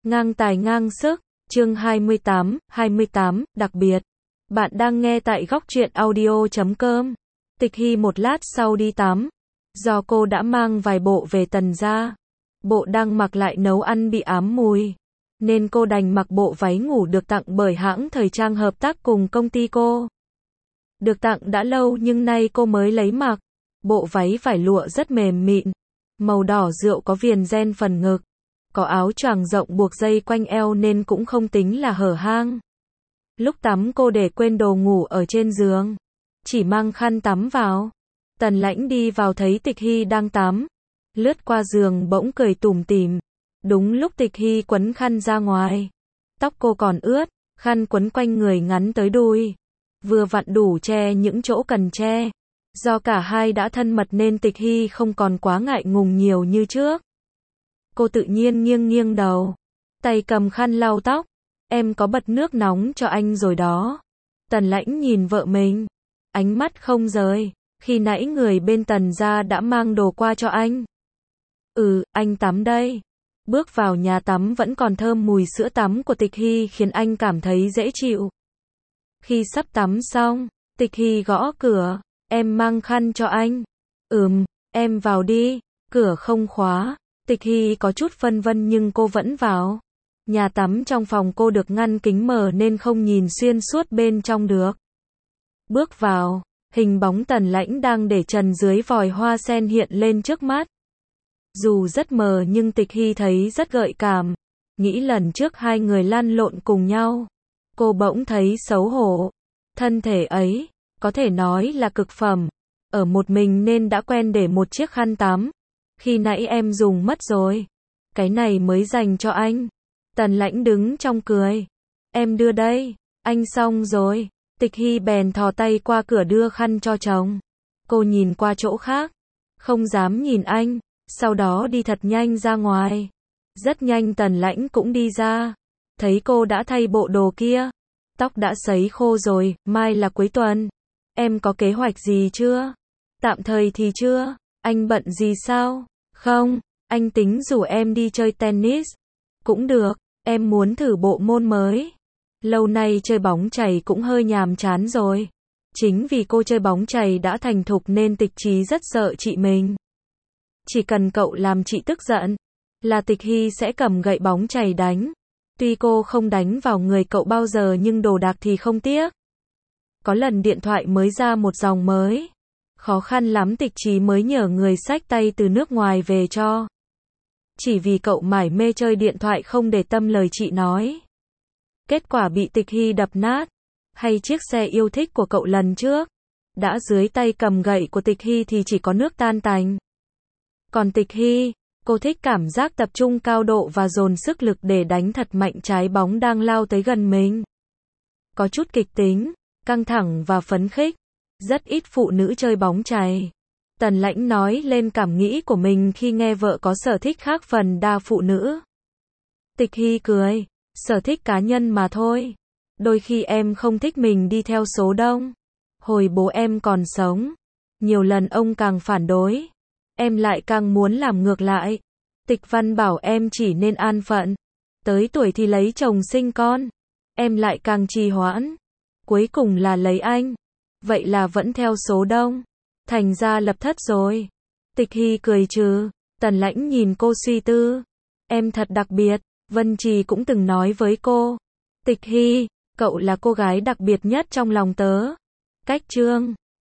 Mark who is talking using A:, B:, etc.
A: Ngang tài ngang sức, chương 28, đặc biệt. Bạn đang nghe tại góc truyện audio.com. Tịch Hy một lát sau đi tắm. Do cô đã mang vài bộ về Tần gia. Bộ đang mặc lại nấu ăn bị ám mùi. Nên cô đành mặc bộ váy ngủ được tặng bởi hãng thời trang hợp tác cùng công ty cô. Được tặng đã lâu nhưng nay cô mới lấy mặc. Bộ váy vải lụa rất mềm mịn. Màu đỏ rượu có viền ren phần ngực. Có áo choàng rộng buộc dây quanh eo nên cũng không tính là hở hang. Lúc tắm cô để quên đồ ngủ ở trên giường. Chỉ mang khăn tắm vào. Tần Lãnh đi vào thấy Tịch Hy đang tắm. Lướt qua giường bỗng cười tủm tỉm. Đúng lúc Tịch Hy quấn khăn ra ngoài. Tóc cô còn ướt, khăn quấn quanh người ngắn tới đùi. Vừa vặn đủ che những chỗ cần che. Do cả hai đã thân mật nên Tịch Hy không còn quá ngại ngùng nhiều như trước. Cô tự nhiên nghiêng nghiêng đầu. Tay cầm khăn lau tóc. Em có bật nước nóng cho anh rồi đó. Tần Lãnh nhìn vợ mình. Ánh mắt không rời. Khi nãy người bên Tần gia đã mang đồ qua cho anh. Anh tắm đây. Bước vào nhà tắm vẫn còn thơm mùi sữa tắm của Tịch Hy khiến anh cảm thấy dễ chịu. Khi sắp tắm xong, Tịch Hy gõ cửa. Em mang khăn cho anh. Em vào đi. Cửa không khóa. Tịch Hy có chút phân vân nhưng cô vẫn vào. Nhà tắm trong phòng cô được ngăn kính mờ nên không nhìn xuyên suốt bên trong được. Bước vào, hình bóng Tần Lãnh đang để trần dưới vòi hoa sen hiện lên trước mắt. Dù rất mờ nhưng Tịch Hy thấy rất gợi cảm. Nghĩ lần trước hai người lăn lộn cùng nhau. Cô bỗng thấy xấu hổ. Thân thể ấy, có thể nói là cực phẩm. Ở một mình nên đã quen để một chiếc khăn tắm. Khi nãy em dùng mất rồi. Cái này mới dành cho anh. Tần Lãnh đứng trong cười. Em đưa đây. Anh xong rồi. Tịch Hy bèn thò tay qua cửa đưa khăn cho chồng. Cô nhìn qua chỗ khác. Không dám nhìn anh. Sau đó đi thật nhanh ra ngoài. Rất nhanh Tần Lãnh cũng đi ra. Thấy cô đã thay bộ đồ kia. Tóc đã sấy khô rồi, mai là cuối tuần. Em có kế hoạch gì chưa? Tạm thời thì chưa. Anh bận gì sao? Không, anh tính rủ em đi chơi tennis. Cũng được, em muốn thử bộ môn mới. Lâu nay chơi bóng chày cũng hơi nhàm chán rồi. Chính vì cô chơi bóng chày đã thành thục nên Tịch Chí rất sợ chị mình. Chỉ cần cậu làm chị tức giận, là Tịch Hy sẽ cầm gậy bóng chày đánh. Tuy cô không đánh vào người cậu bao giờ nhưng đồ đạc thì không tiếc. Có lần điện thoại mới ra một dòng mới. Khó khăn lắm Tịch Chí mới nhờ người xách tay từ nước ngoài về cho. Chỉ vì cậu mải mê chơi điện thoại không để tâm lời chị nói. Kết quả bị Tịch Hy đập nát. Hay chiếc xe yêu thích của cậu lần trước. Đã dưới tay cầm gậy của Tịch Hy thì chỉ có nước tan tành. Còn Tịch Hy, cô thích cảm giác tập trung cao độ và dồn sức lực để đánh thật mạnh trái bóng đang lao tới gần mình. Có chút kịch tính, căng thẳng và phấn khích. Rất ít phụ nữ chơi bóng chày. Tần Lãnh nói lên cảm nghĩ của mình khi nghe vợ có sở thích khác phần đa phụ nữ. Tịch Hy cười. Sở thích cá nhân mà thôi. Đôi khi em không thích mình đi theo số đông. Hồi bố em còn sống, nhiều lần ông càng phản đối. Em lại càng muốn làm ngược lại. Tịch Văn bảo em chỉ nên an phận. Tới tuổi thì lấy chồng sinh con. Em lại càng trì hoãn. Cuối cùng là lấy anh. Vậy là vẫn theo số đông. Thành ra lập thất rồi. Tịch Hy cười trừ. Tần Lãnh nhìn cô suy tư. Em thật đặc biệt. Vân Trì cũng từng nói với cô. Tịch Hy, cậu là cô gái đặc biệt nhất trong lòng tớ. Cách chương